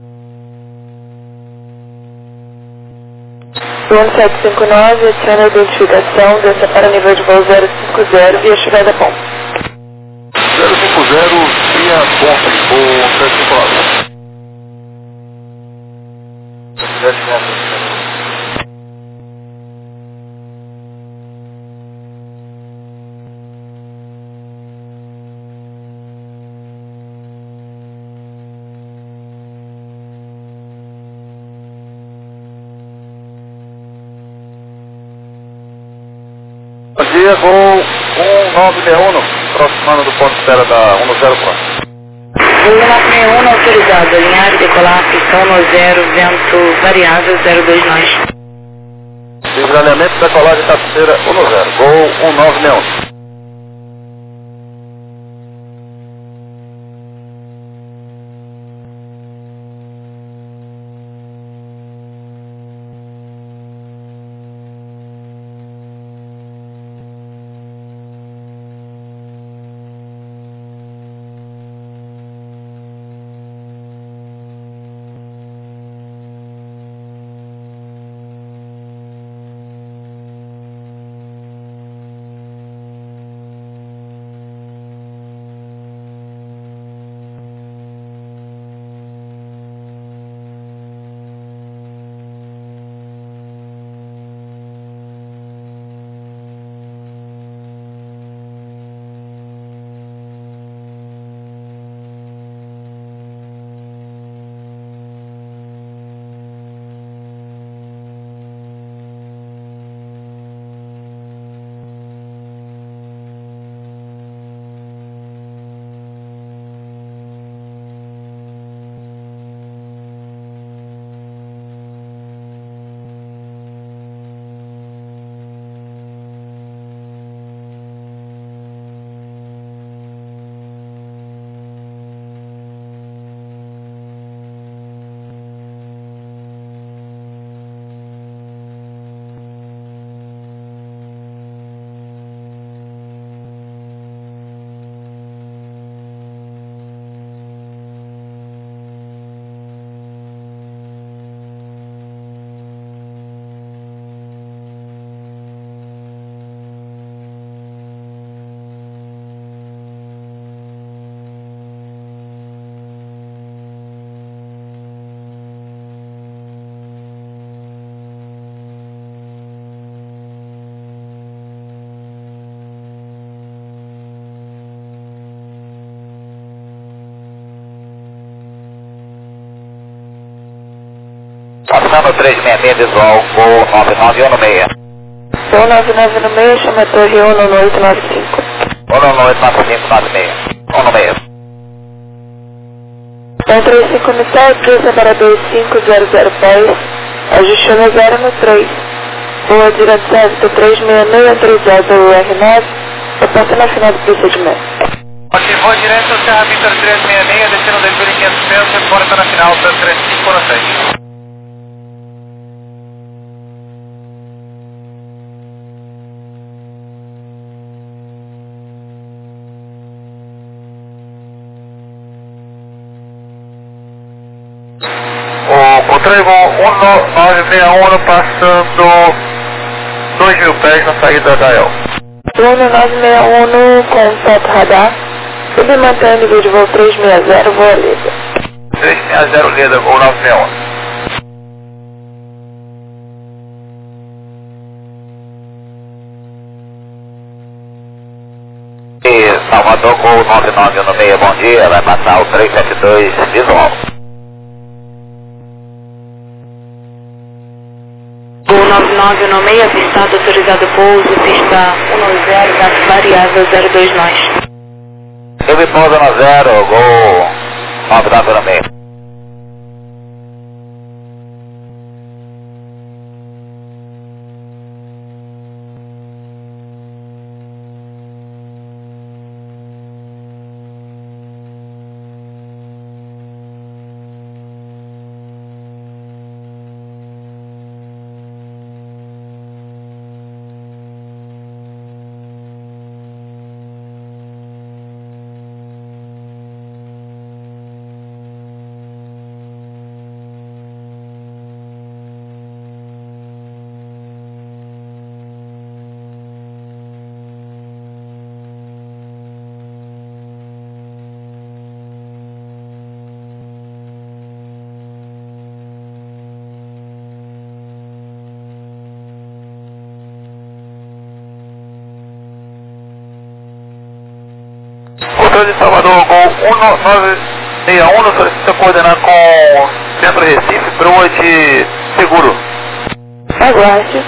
1759, adiciona a identificação, desça para nível de voo 050 via chegada ponto. 050 via ponto, voo 759. 759. Bom dia, voo 1961, aproximando do ponto de espera da 104. Voo 961 autorizado, alinhar e decolar, pistão no 0, vento variável 02 nós. Desalinhamento da colagem cabeceira 10, voo 1961. Passando 366 visual, voo 9916. Voo 9916, chama a torre 19895. 1989596. 196. Então 35 no céu, 3 separador 500 pés, ajustando 0 no 3. Voa direto certo 366, autorizado o R9, reporta na final do procedimento. Ok, voo direto Serra Vitor 366, descendo da altura em 500 pés, reporta na final do 35 no 6. O Trevo 1961 passando 2.000 pés na saída da El. Voo 961 com teto radar, sub mantém o nível de voo 360, voa livre. 360 Leda, voo 961. E Salvador com o 9916, bom dia, vai passar o 372 visual. Voo 9916, avistado, autorizado pouso, pista 190, gato variável 02 nós. Eu me pouso no 0, voo 9916. Passageiro de Salvador, Gol 1961, solicita coordenar com Centro Recife, proa de seguro. Aguarde.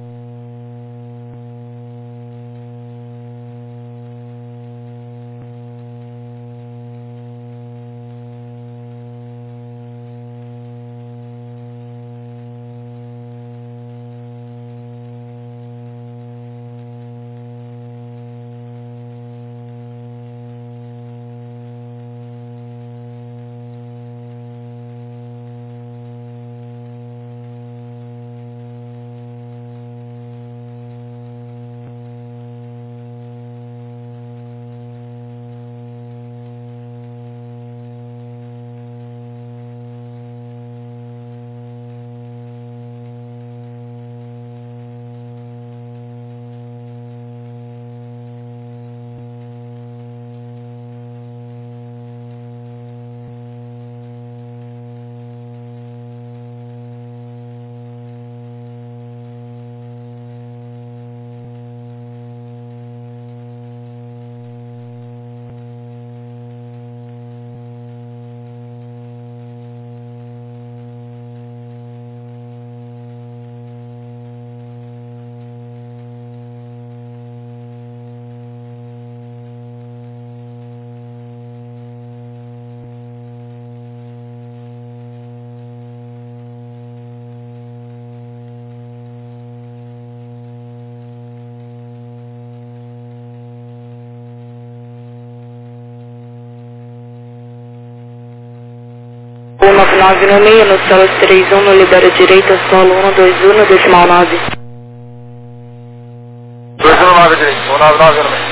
O 9996 no solo 31 no libera direita, solo 121, decimal 9. 219 direito, 19906.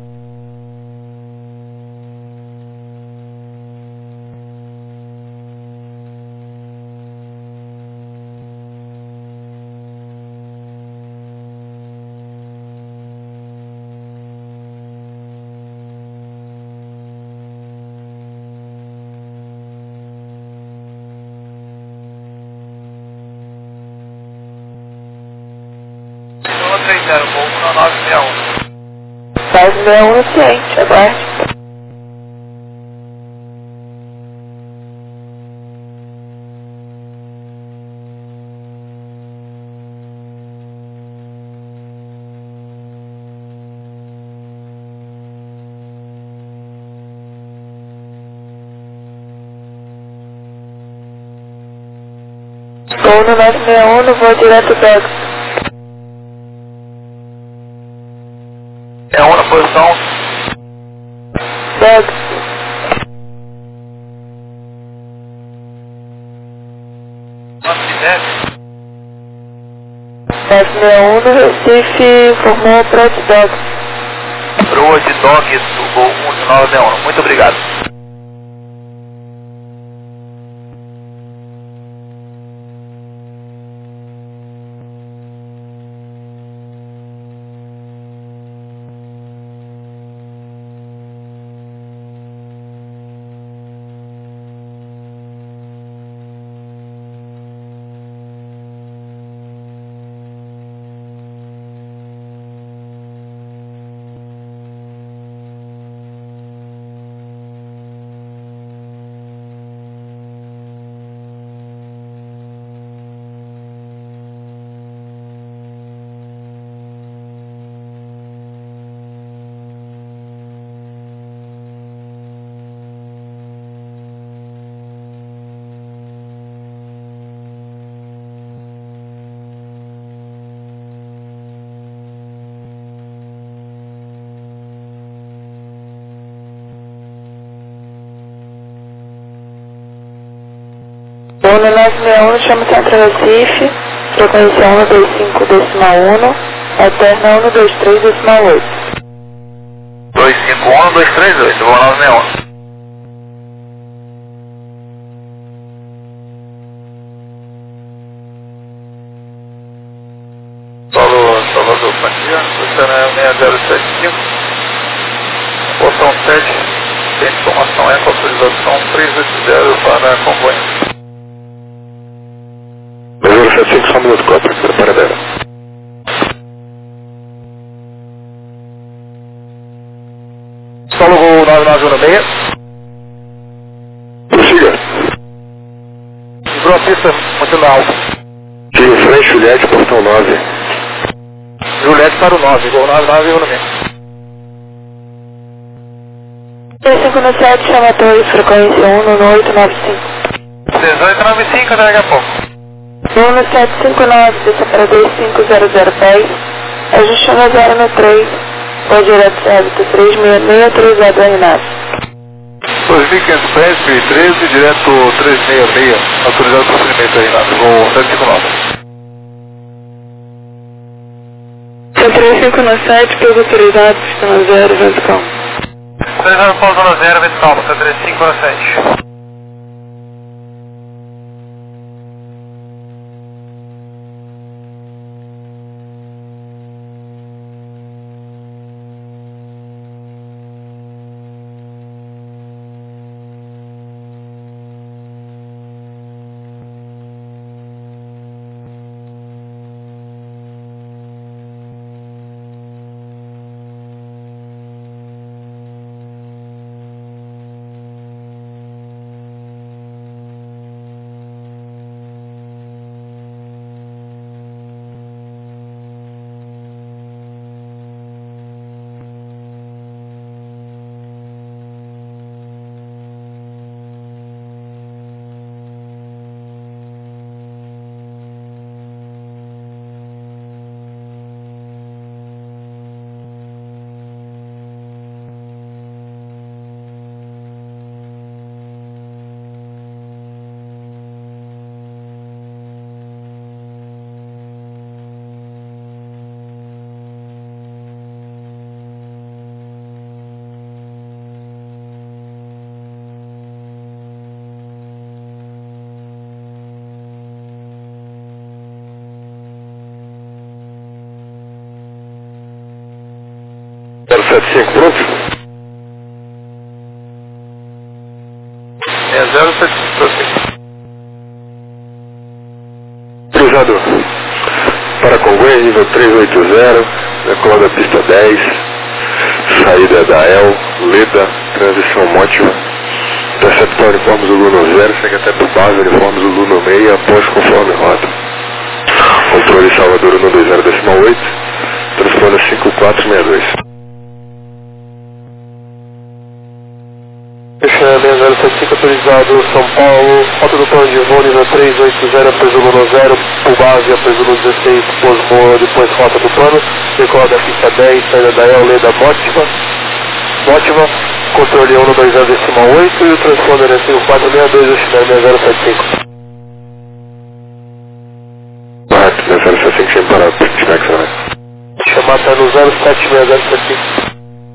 Gol 1961. 1061 ciente, aguarde. Gol no 961 no voo direto Dogs. É uma posição. Dogs. Antes 961 no Recife formou para Dogs. proa de Dogs do Gol 1961. Muito obrigado. Gol no 961 chama Centro Recife, frequência 125 decimal 1, eterna 123 decimal 8. 251 238, Gol 961. Salvador, Pantia, Luciana 6075, portão 7, tem informação é com autorização 380 para comboio. 075, só um minuto, cópia, preparadeira. Solo Gol 991. pela pista, mantendo alta. Siga frente, Juliette, portão 9. Juliette para o 9, gol 99 e o número. 357, chama a torre, frequência 11895. 1895, até daqui a pouco. 1759, desça para 25010, ajuste na 0 no 3, voo direto hábito 366, autorizado a Renato. 2500 pés, 1013, direto 366, autorizado o procedimento aí, Renato, gol 759. 3597, pouso autorizado, sistema 0, vento calmo. 3 pouso na 0, vento calmo, 3597. Pronto? 6075. Cruzado para Congonhas, nível 380, decolar da pista 10, saída da El, Leda, transição Mótima, interceptar uniformes Zulu no 0, segue até por base, uniformes Zulu no meio, após conforme rota. Controle Salvador 120,8, transponder 5462. Fecha 6075, autorizado São Paulo, rota do plano de voo, nível 380, presumo no 0, por base, presumo 16, pós-voo, depois rota do plano, decolar da pista 10, saída da El, Leda, Mótima, controle 120,8 e o transponder é 5462, o China 6075. Correto, 6075 sem parar, desconexão, né? Chamar tá no 076075.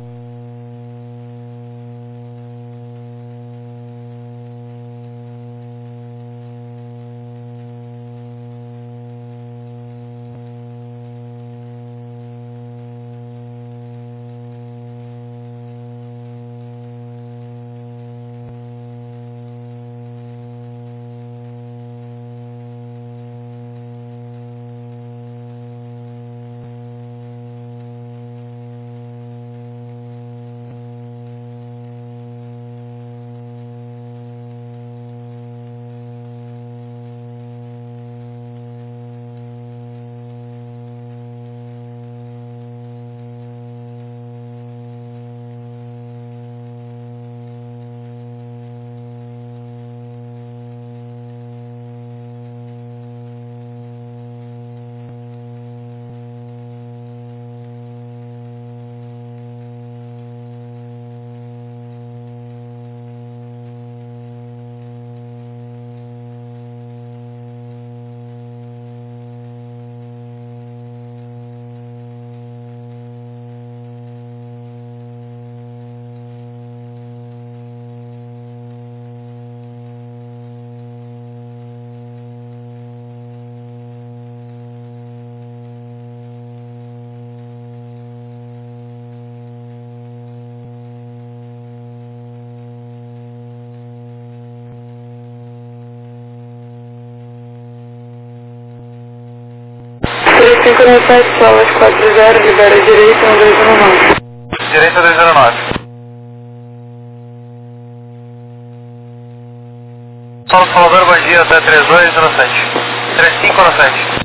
Sincronizado, solas 40, libera direita 1209. Direita 209. Salvador, bom dia até 3207. 3507.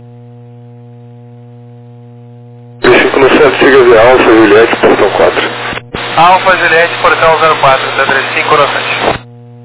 3507, siga via Alfa Juliette, portão 4. Alfa Juliette, portão 04, até 3507.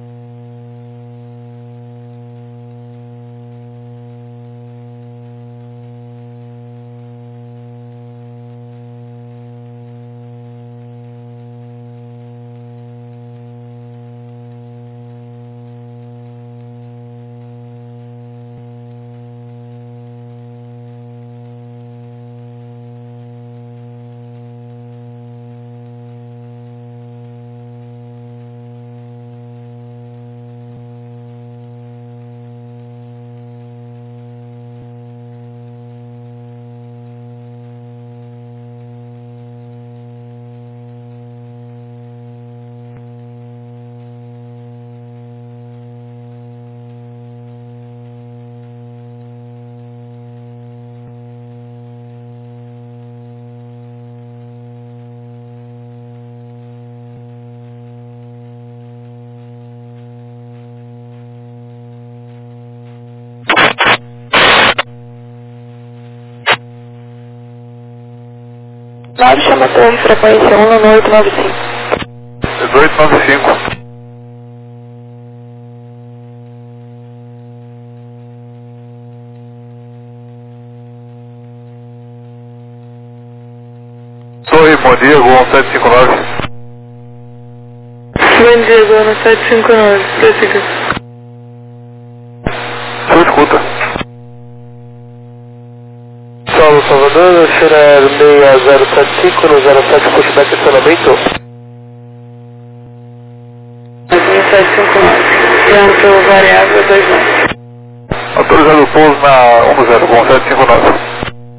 Chama torre, frequência 19895. 1895. Torre, bom dia, Gol 1759. Bom dia, Gol 1759. Prossiga. Sua escuta. Saulo Salvador, será 6075 no 07, pushback acionamento. 1759. Tempo variável 2 metros. Autorizado o pouso na 10, Gol 1759.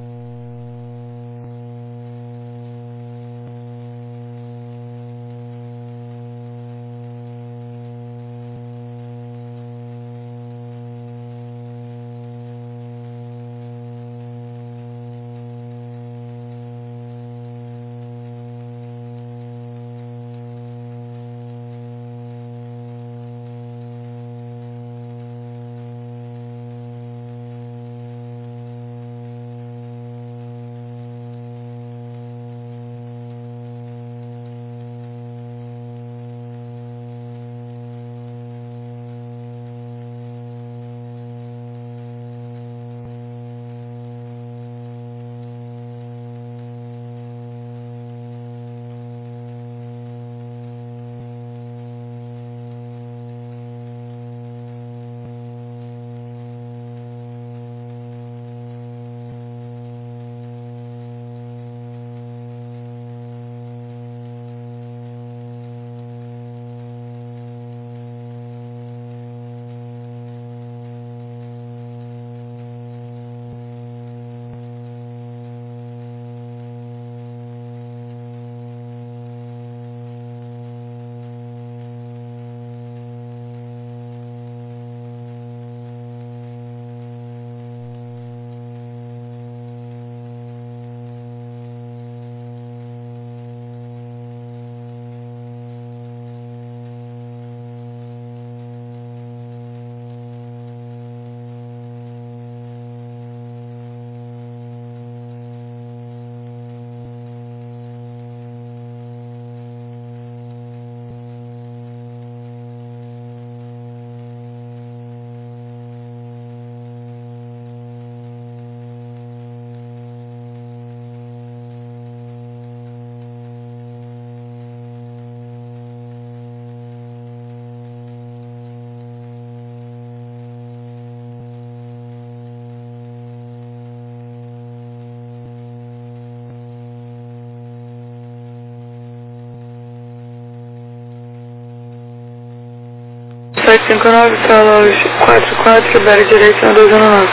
Sala hoje 44, libera direito na 209.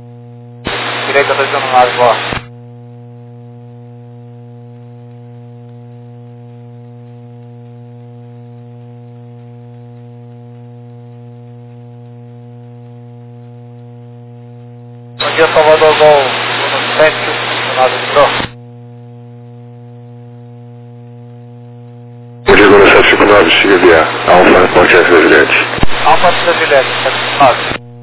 Direita 209, boa. Bom dia, Salvador, Gol 1759 de Pro. Bom dia, Gol 759, siga via Alfa, Ponte S da Juliette. Alfa da Juliette, 759.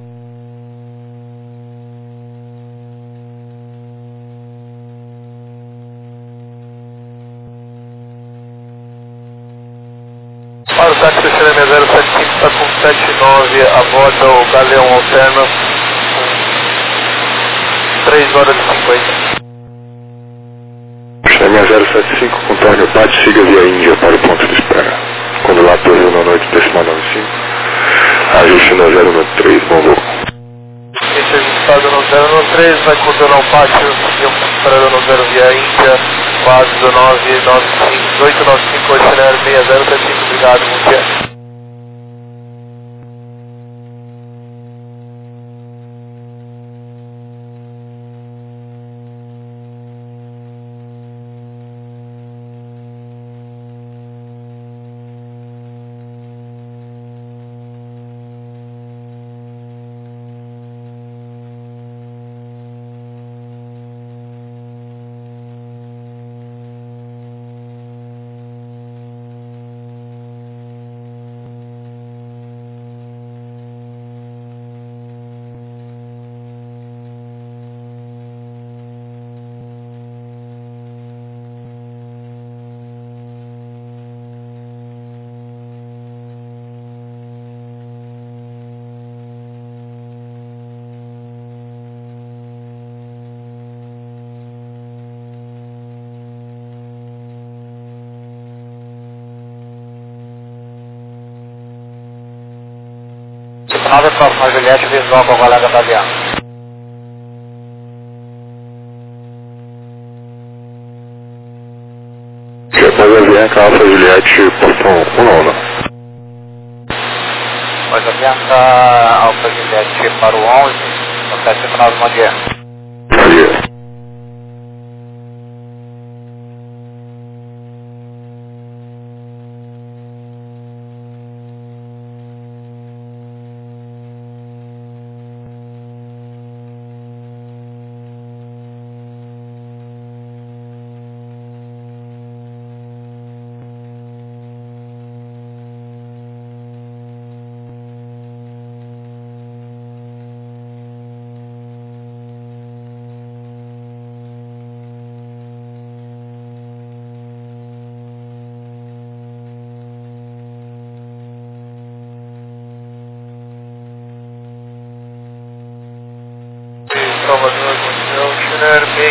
táxi Xereme 075 está com 79 a bordo o Galeão Alterno, 3 horas e 50. Xereme 075, contorne o pátio, siga via Índia para o ponto de espera. Quando lá pousou na noite decimal 95, ajuste no 093, bom voo. Esse ajustado no 093, vai contornar o pátio, e eu esperando no 0 via Índia, quase 895, Xereme 6075, obrigado, bom dia. Nada próximo, Juliette, visual com o colega Fabiano. Depois Avianca Alfa Juliette, portão 1 Pois Avianca Alfa Juliette para o 11, no 759, bom dia. Bom dia. Salvador, Xereme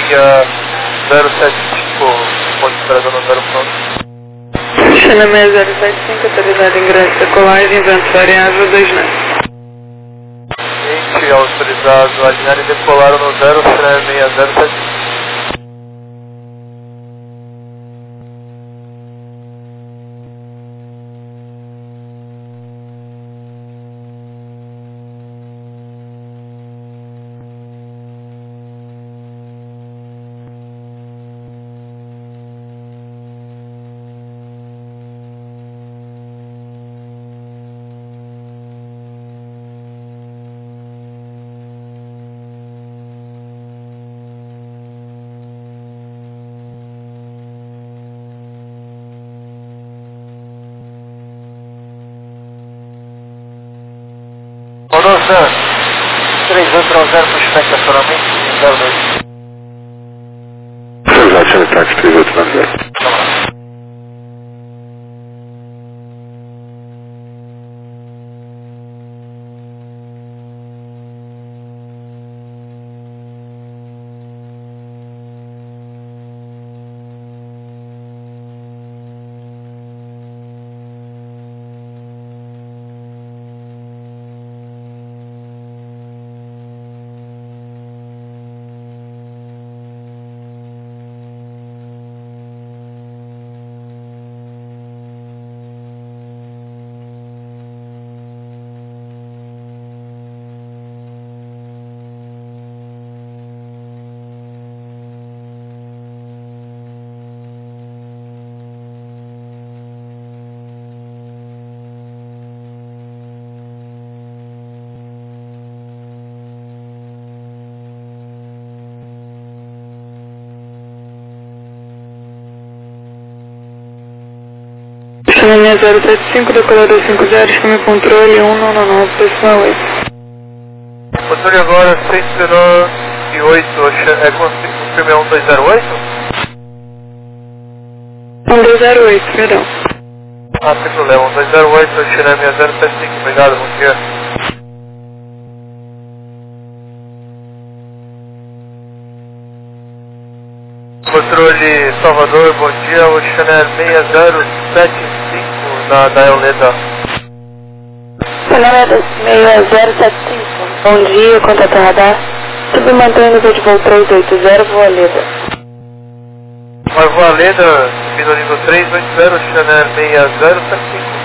075, ponto de esperada no 0 pronto. Xereme 075, autorizado ingresso decolagem, vento variável 2 metros. Gente, autorizado a alinhar e decolar no 0 Xereme 075. Rodosa 380 para estacionamento 02. Exato, Xereme táxi 3890. Xereme 075, decolador 50, esquema controle 199, decimal 8. Controle agora 108, é confirme 1208? 1208, perdão. Sem problema, 208, China 6075, obrigado, bom dia. Controle Salvador, bom dia, o China 6075 da Euleda. China 6075, bom dia, contato radar. Submantém nível de voo 380, voa Leda. Vai voar Leda, subindo nível 380, China 6075.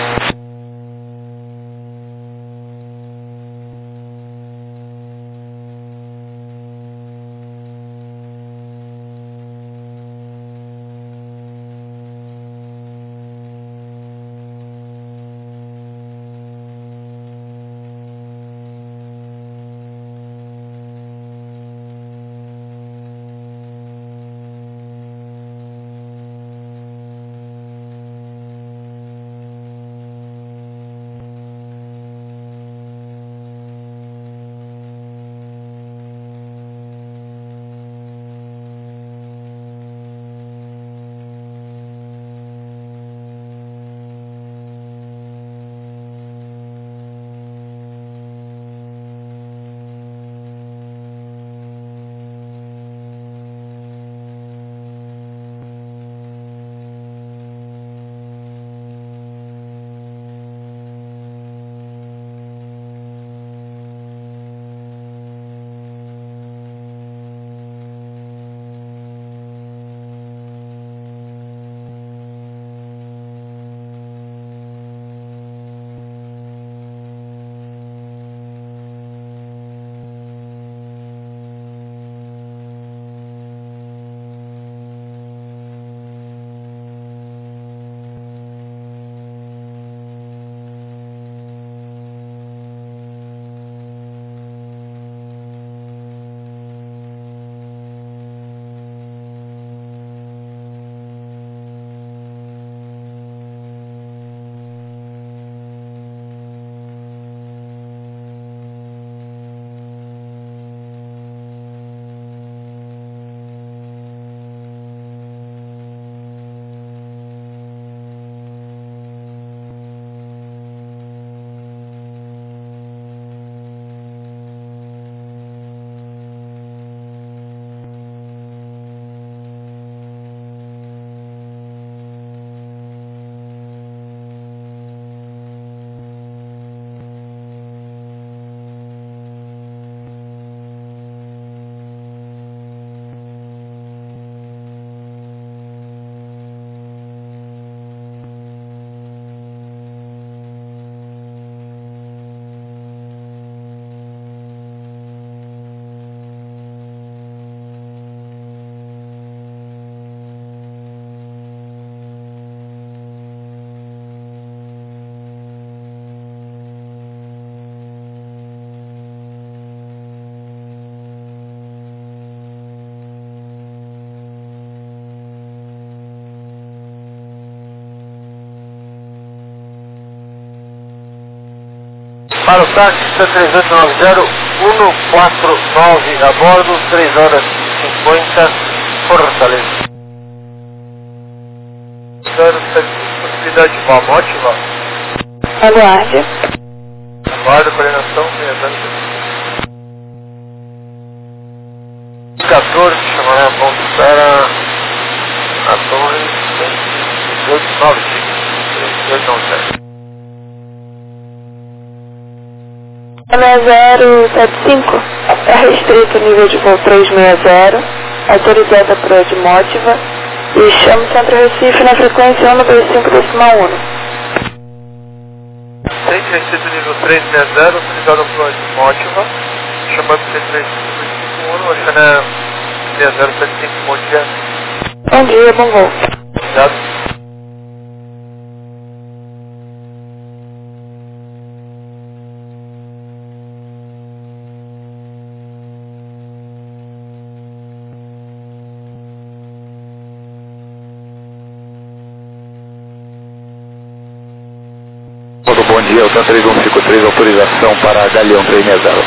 Para o táxi 3890 149 a bordo, 3 horas e 50, Fortaleza. Possibilidade de voo ótima. Aguarde. Aguardo, coordenação, 14, chamará a ponta para a torre 3890. 6075, é restrito nível de voo 360, autorizada por Edmótiva e chama o Centro Recife na frequência 195,1. Centro Recife nível 360, autorizada por Edmótiva, chamando o Centro Recife 1, Oxané 6075, bom dia. Bom dia, bom voo. Obrigado. Bom dia, Altan 3153, autorização para Galeão 360.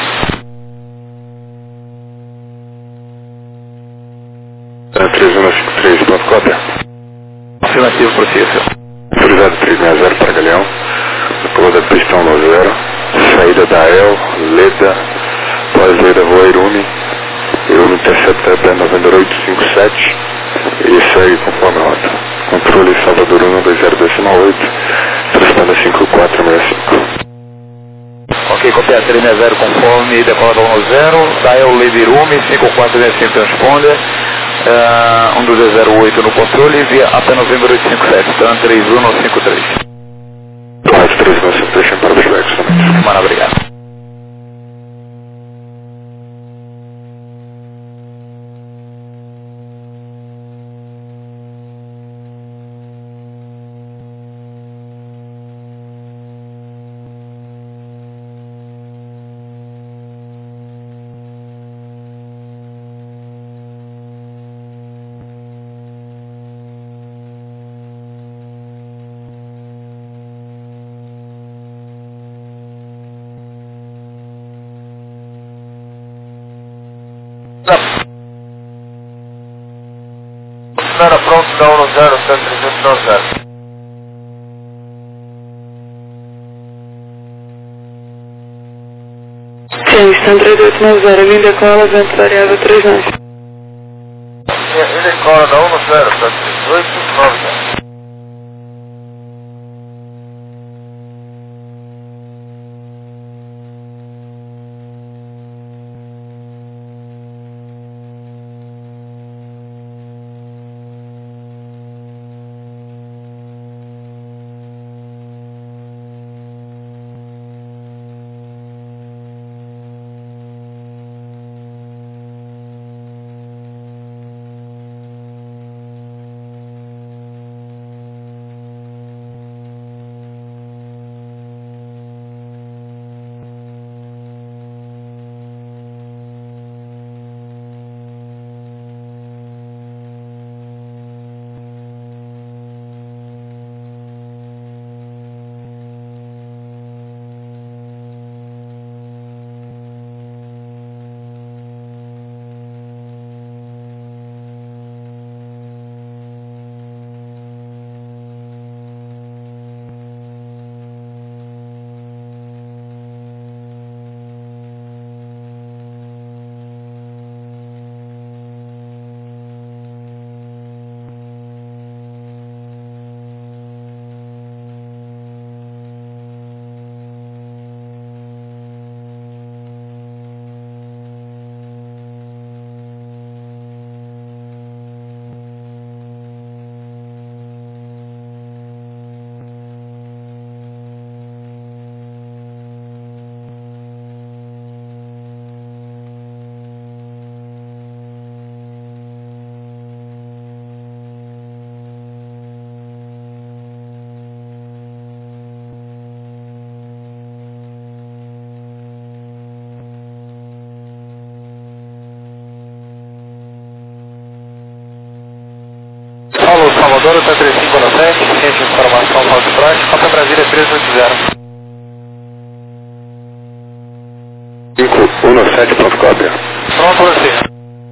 3153, ponto cópia. Afirmativo, processo. Autorizado 360. 360 para Galeão, decola da pista 190, saída da El, Leda, pós-Leda Rua Irume intercepta até 9857 e segue conforme a rota. Controle Salvador 120,8, transporta 5465. Ok, copia 360 conforme, decola da 10, da El Leda Irume, 5465 transponder, 1208 no controle, via até novembro 857, TAN 3153. Correto, 3153, para o feedback somente. Mano, obrigado. Era pronto, da 10, 390. Kingston 3890, linha decola, vento variável 39. Ele decola da 10, 3890. Alô, Salvador, tá 3517, ciência de informação, Paulo de Praxe, Copa Brasília 380. 517, ponto cópia. Pronto, você.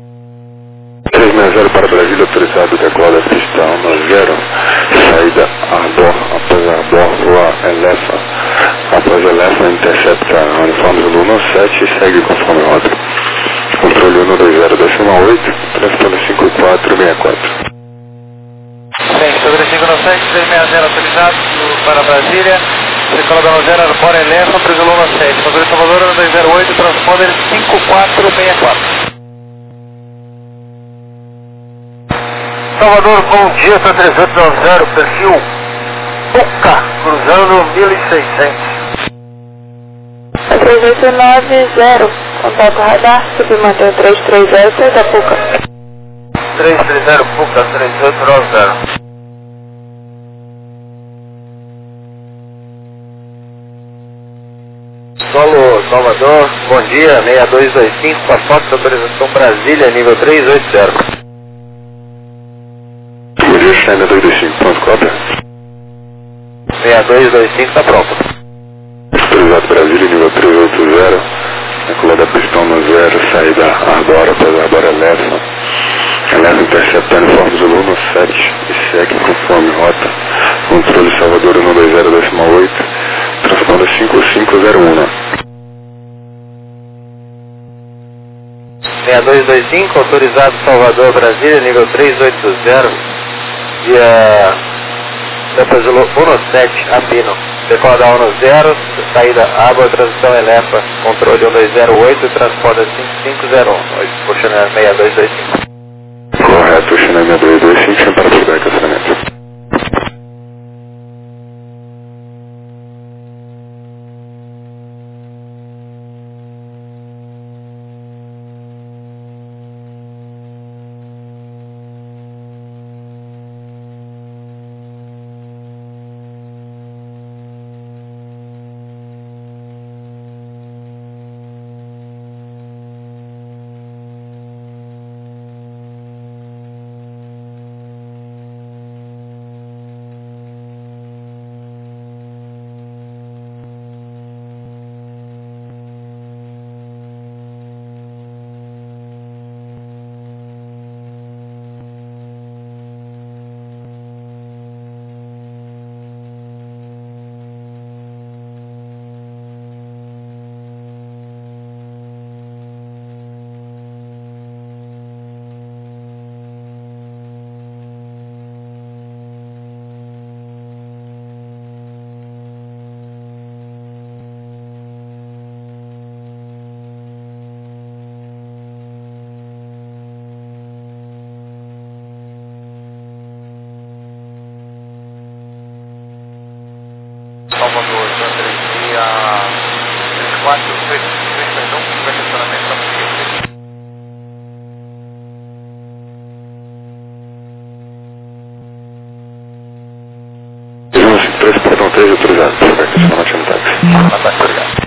360 para Brasília, autorizado, decola da pista 10, saída Arbor, após Arbor, Rua Elefa, após Elefa, intercepta uniforme Zulu 17 e segue conforme rota. Controle 120,8, transporte 5464. Sim, sobre 597, 360 autorizado para Brasília, decola da 10, Arbor Elefa, Zulu 17, controle Salvador 208, transponder 5464. Salvador, bom dia, tá 390, perfil Puca, cruzando 1600. 3890, contato radar, submanter 330, sai da Puca. 330 Puca, 3890. Solo Salvador, bom dia, 6225, passaporte de autorização Brasília, nível 380. Bom dia, China 225, ponto cópia. 6225 tá pronto. Autorizado Brasília, nível 380, decola da pista 10, saída Arbora, após Arbora Elefa, interceptando uniforme Zulu 7 e segue conforme rota. Controle Salvador 120,8, transponder 5501. 6225, autorizado Salvador, Brasília, nível 380, via Pesola 17, Apino. Decoda 10, saída água, transição Elepa, controle 1208, transponder 5501, Oceanar 6225. Correto, Oceanar 6225, sem para feedback, acionamento. Salvador, Andreia 3433, perdão, vai estacionamento para você. 3, portão 3, autorizado. Feedback, acionamento no táxi. Obrigado.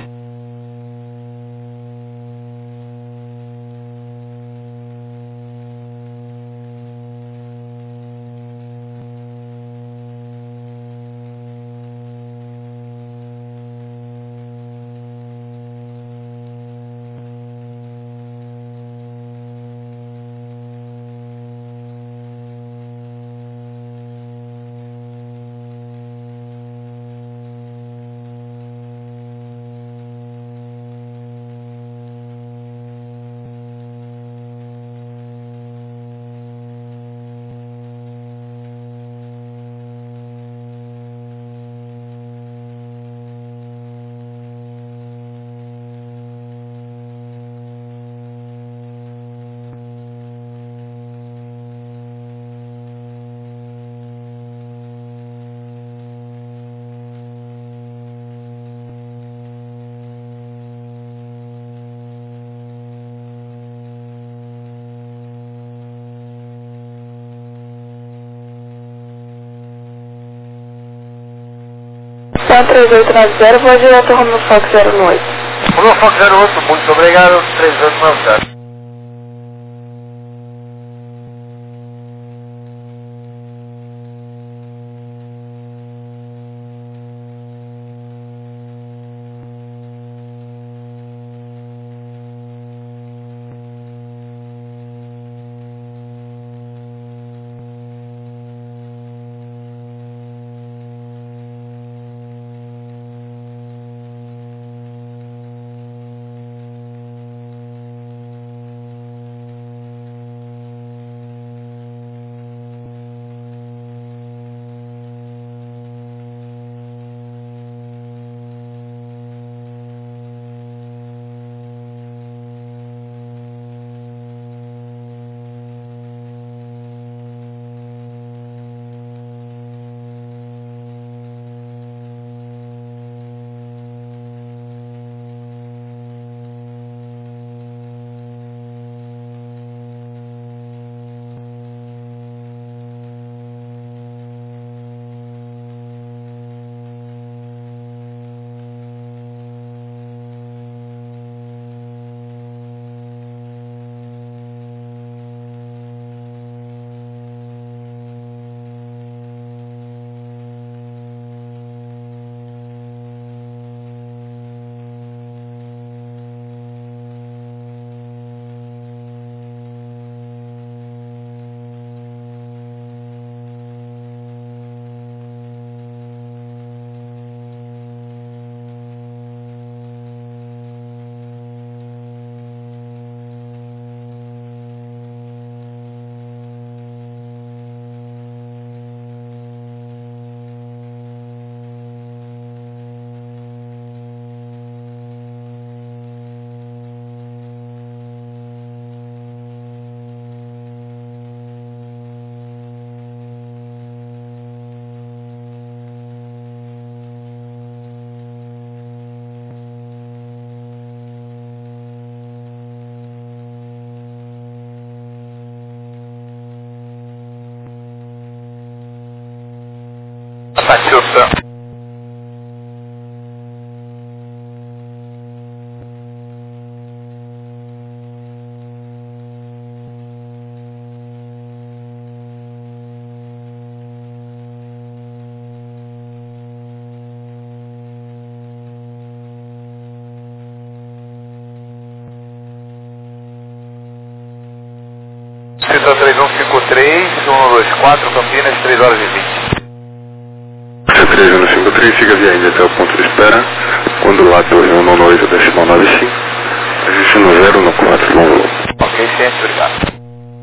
Então 3890, vou direto ao Romeo Fox 08. Romeo Fox 08, muito obrigado, 3890. Catiuta. Cita 3153, 124, Campinas, 3 horas e 20. 3153, siga viagem até o ponto de espera. Quando lá 2192 a decimal 95, ajuste no 0 no 4 longo. Ok, ciente, obrigado.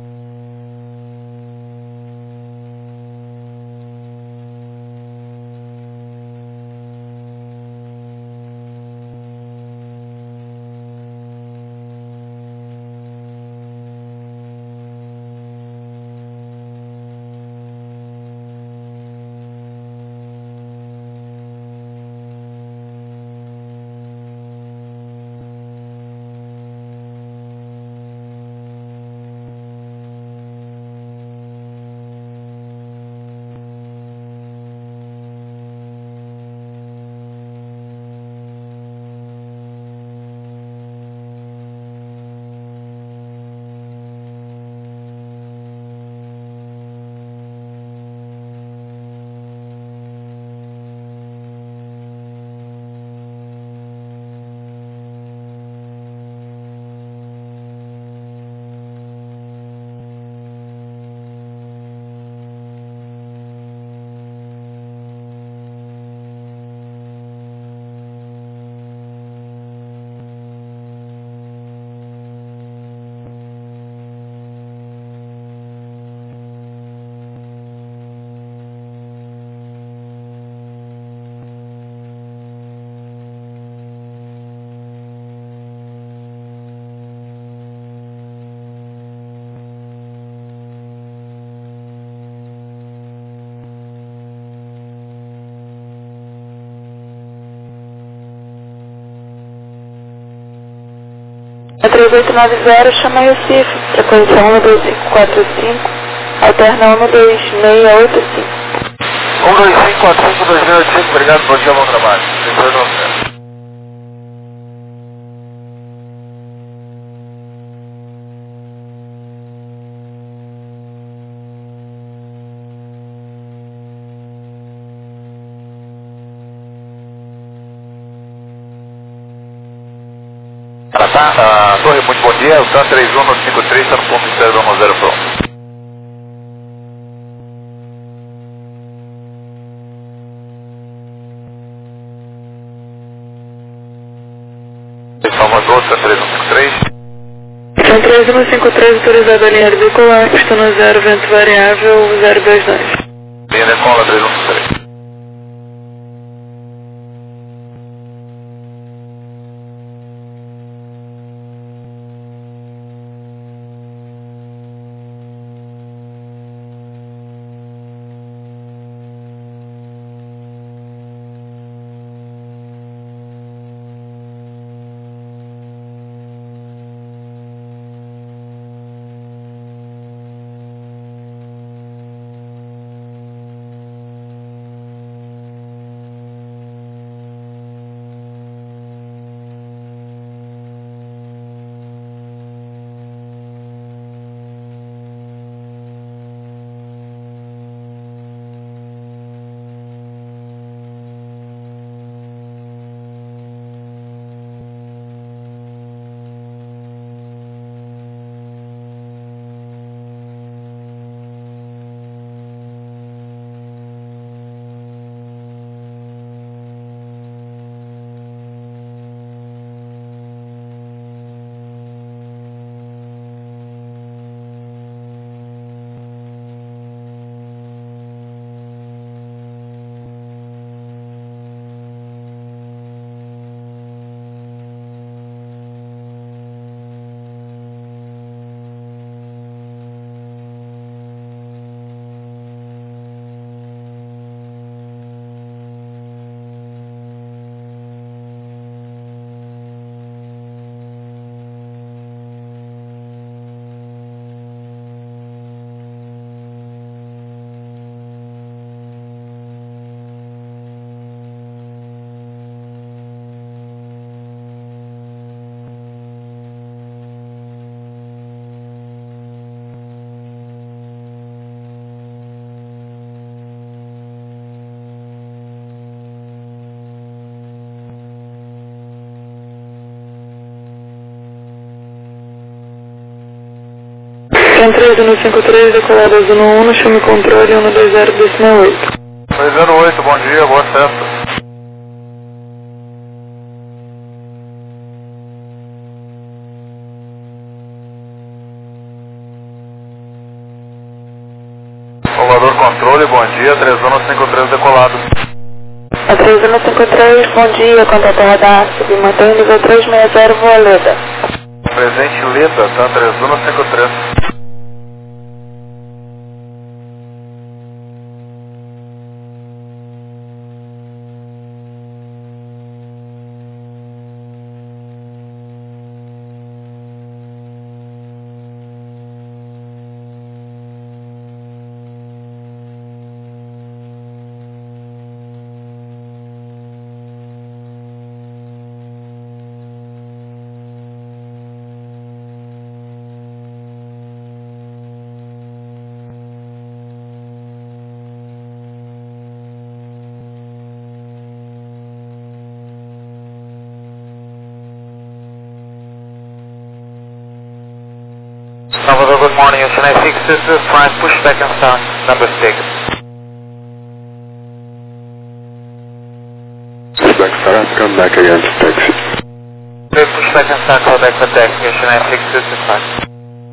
A 3890, chama Recife, frequência 12545, alterna 12685. 12545-2085, obrigado, bom dia, bom trabalho. Depois não sei. Torre, muito bom dia, o TAN 3153 está no ponto de espera do 10 pronto. Salvador, TAN 3153. TAN 3153, autorizado a linha bicolar, pista no 0, vento variável, 022. Linha de cola 3153. Tem 3153, decolado azul no 1, chame controle 120.68. 208, bom dia, boa festa. Salvador Controle, bom dia, 3153 decolado. A 3153, bom dia, contato radar, submantém nível 360, voa Leda. Presente Leda, tá, 3153. Salvador, good morning. Can I fix this? Try and push back and start. Number 6. Push back start, come back again to taxi. Okay, push back and start. Call back for taxi. Can I fix this? Fine.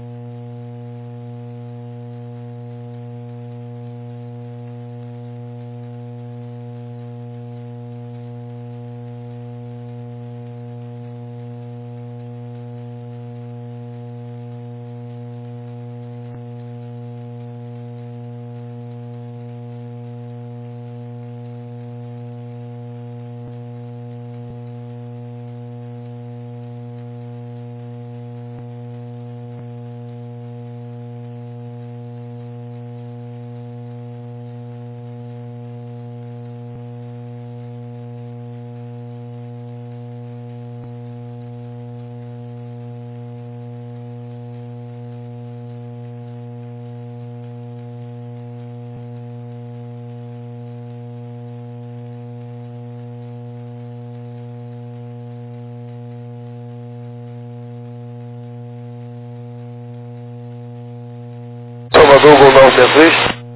Salvador, Gol 963.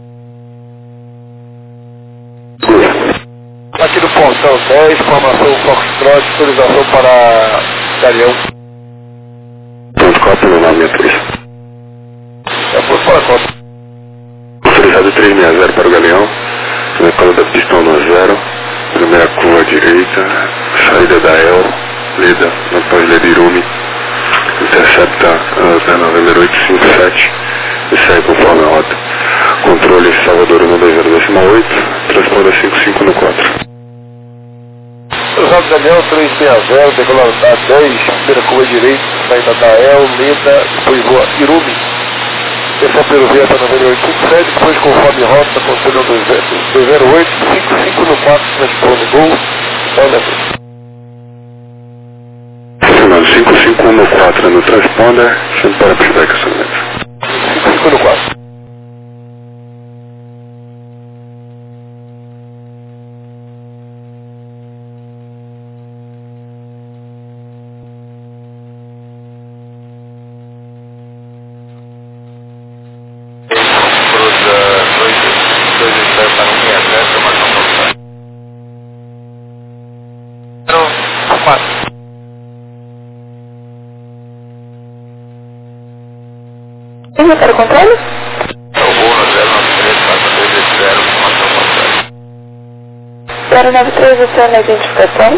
Aqui do Portão 10, formação Foxtrot, autorização para Galeão. Ponto 4, 963. É por fora, conta. Autorizado 360 para o Galeão, decola da pista 10, primeira curva à direita, saída da El, Leda, na pós-Leda Irumi, intercepta a November 857 e segue conforme a rota. Controle Salvador 120.8, transponder 55 no 4. Autorizado Galeão 360, decolado da 10, primeira curva à direita, saída da El, Leda, depois voa Irumi. Esse pelo via para 9857, depois conforme rota, conselho 208, 55 no 4, transponder Gol, olha. Funcionando 551 no 4 no transponder, sempre para pushback acionamento. 55 no 4. Sim, para o controle? É o voo no 093, 4280, informação contrária. 093, você é na identificação?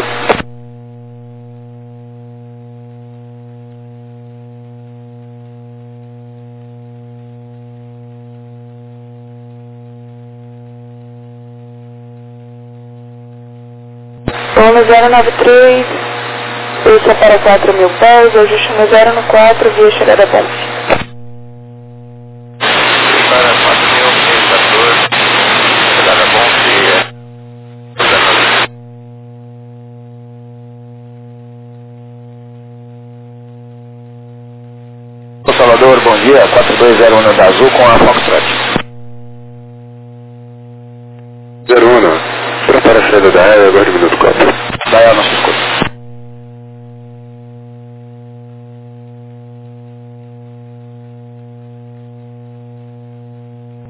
Voo no 093, esse é para 4.000 pés, ajuste no 0 no 4, via chegada a ponte. Para 4.014, chegada bom dia. Salvador, bom dia, 4201 da Azul com a Foxtrot. 01, prepara a saída da área, agora minuto 4. Da El, nosso escuta.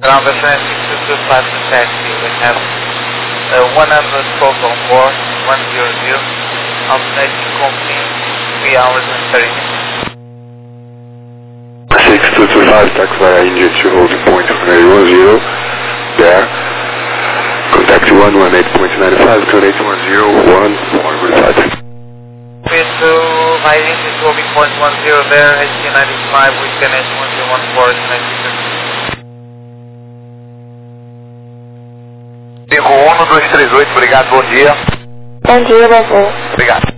Ground vessel 6225 to taxi. We have 100 calls on board, 100. Alternating company, 3 hours and 30 minutes. 6225, taxi via India to holding point of 810. There. Contact 118.95 to 810 145. With my India to holding point 10 there, HT95 with Ganesh 1014 92. 51238, obrigado, bom dia. Bom dia, Brasil. Obrigado.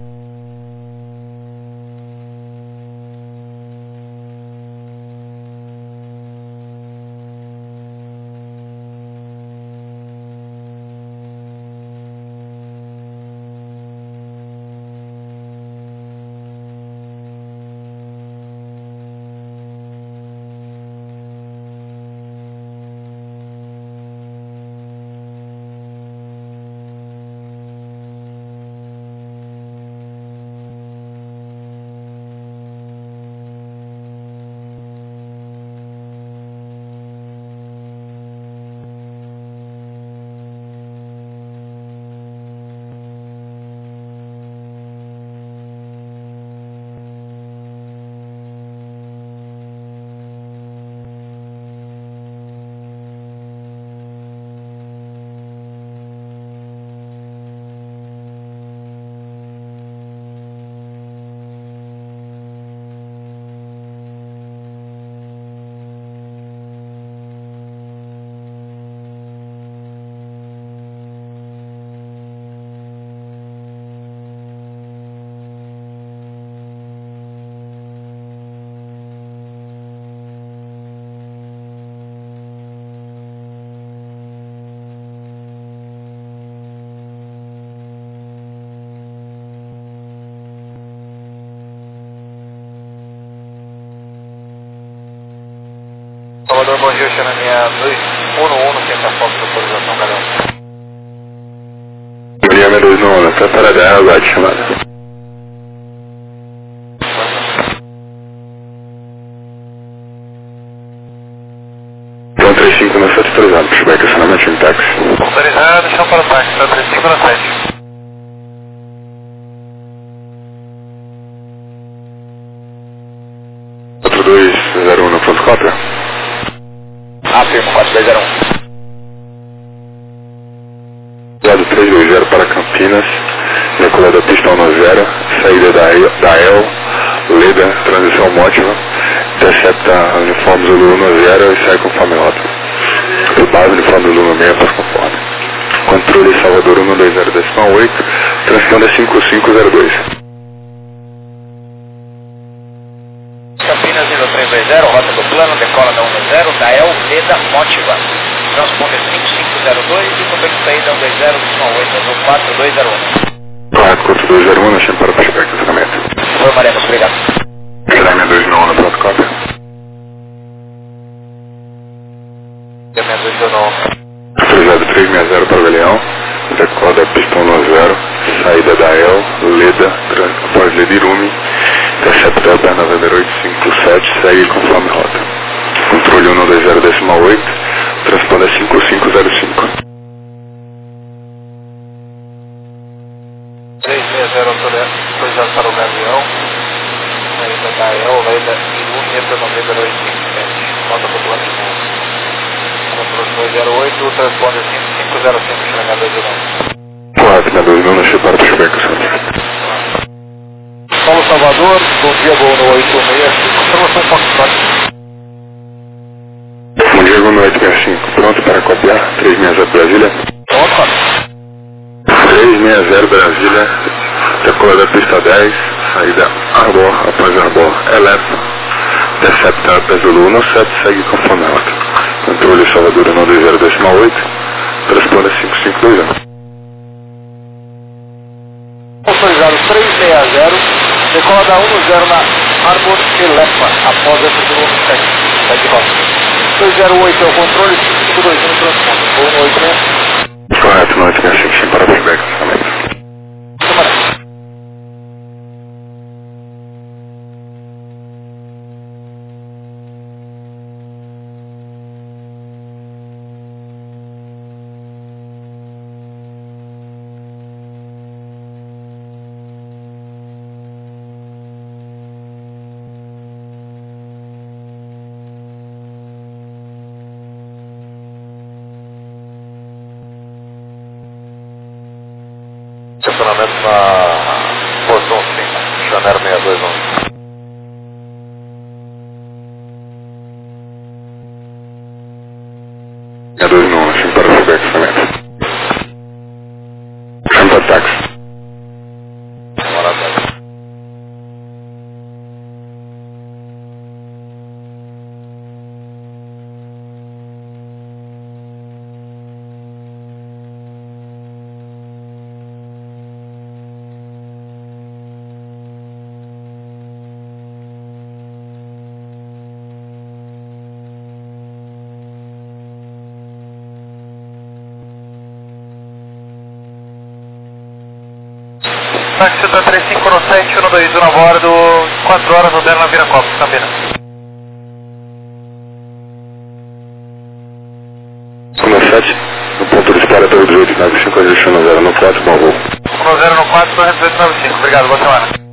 Salvador, bom dia, Xanaminha 211, tenta foto de autorização, cada um. Miami 211, está para dar a chamada. Então 35 na 7 autorizado, pushback, acionamento em táxi. Autorizado, chão para o táxi, está 35 na 7. Outro 201 no pronto cópia. Afirmo, 4201. Lado 320 para Campinas, decolada pista 10, saída da El, Leda, transição Mótima, intercepta uniforme Zulu 10 e sai conforme rota. Base uniforme Zulu 6 para conforme. Controle Salvador 120.8, transponder 5502. Campinas 0320, rota do plano, decola da 10, da El, Leda, Mótiva. Transponder 5502 e também saída 10, 4201. Correto, curto 201, nós temos para o pushback do treinamento. Informaremos, obrigado. Treinamento 291 no pronto cópia. Treinamento 291. Autorizado 360 para o Galeão, decola da pista 10, saída da El, Leda, após Leda Irume, intercepta da 90857, segue conforme rota. Controle 120.8, transponder 5505. 360 autorizado para o Gavião, saída da El, Leda Irume, entra 90857, rota do plano de voo. Controle 208, transponder 5505, Xanaminha 219. Correto, na 2 nós para o pushback, Paulo Salvador, bom dia, voo no 865, informação Foxtrot. Bom dia, no 865, pronto para copiar, 360 Brasília. Pronto. 360 Brasília, decola da pista 10, saída Arbor, após Arbor, Elepa, intercepta Zulu 17, segue conforme rota. Controle Salvador 120.8, transponder 5521. Autorizado 360, decola da 10 na Arbor Elepa, após essa do 7, sai de rota. 208 é o controle, 5521 transponder, voo no 865. Correto, no 865 para o pushback, lançamento. na Posto 15, Janeiro 621. É 29, sim, para receber equipamento. Sim, para táxi. Maravilha. Táxi da 3517, 121 a bordo, 4 horas rodando na Viracopos, Cambina. 17, no ponto de espera pelo 1895, registrando 0 no 4, bom voo. 10 no 4, 1895, obrigado, boa semana.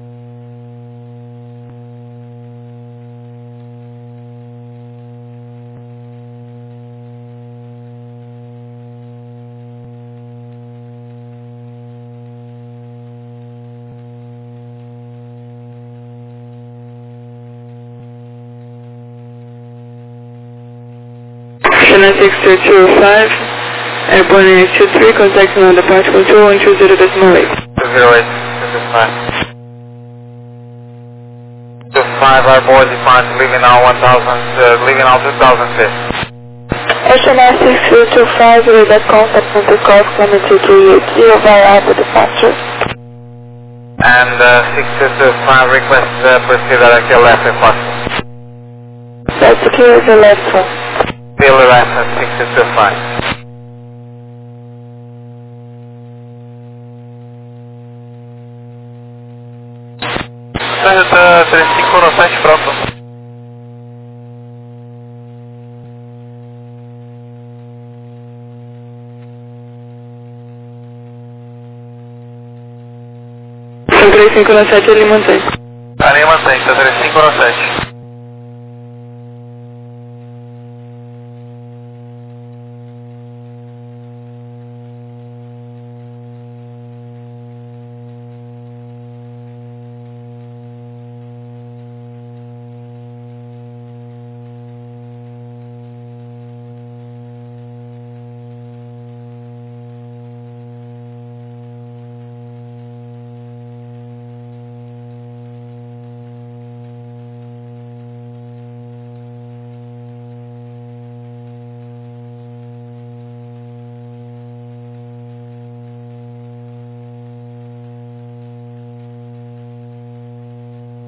China 6205, Airborne 823, contacting on departure control 120.8. 208, 25 Airborne departure, leaving now 2000 feet. China 6225, with contact on the call coming to 380 via the departure. And 6225 request proceed directly left if possible. That's secure the left one. Still left at 6225. Santa 3517 pronto. São 3517, ele mantém. Ali mantém, tá 3517.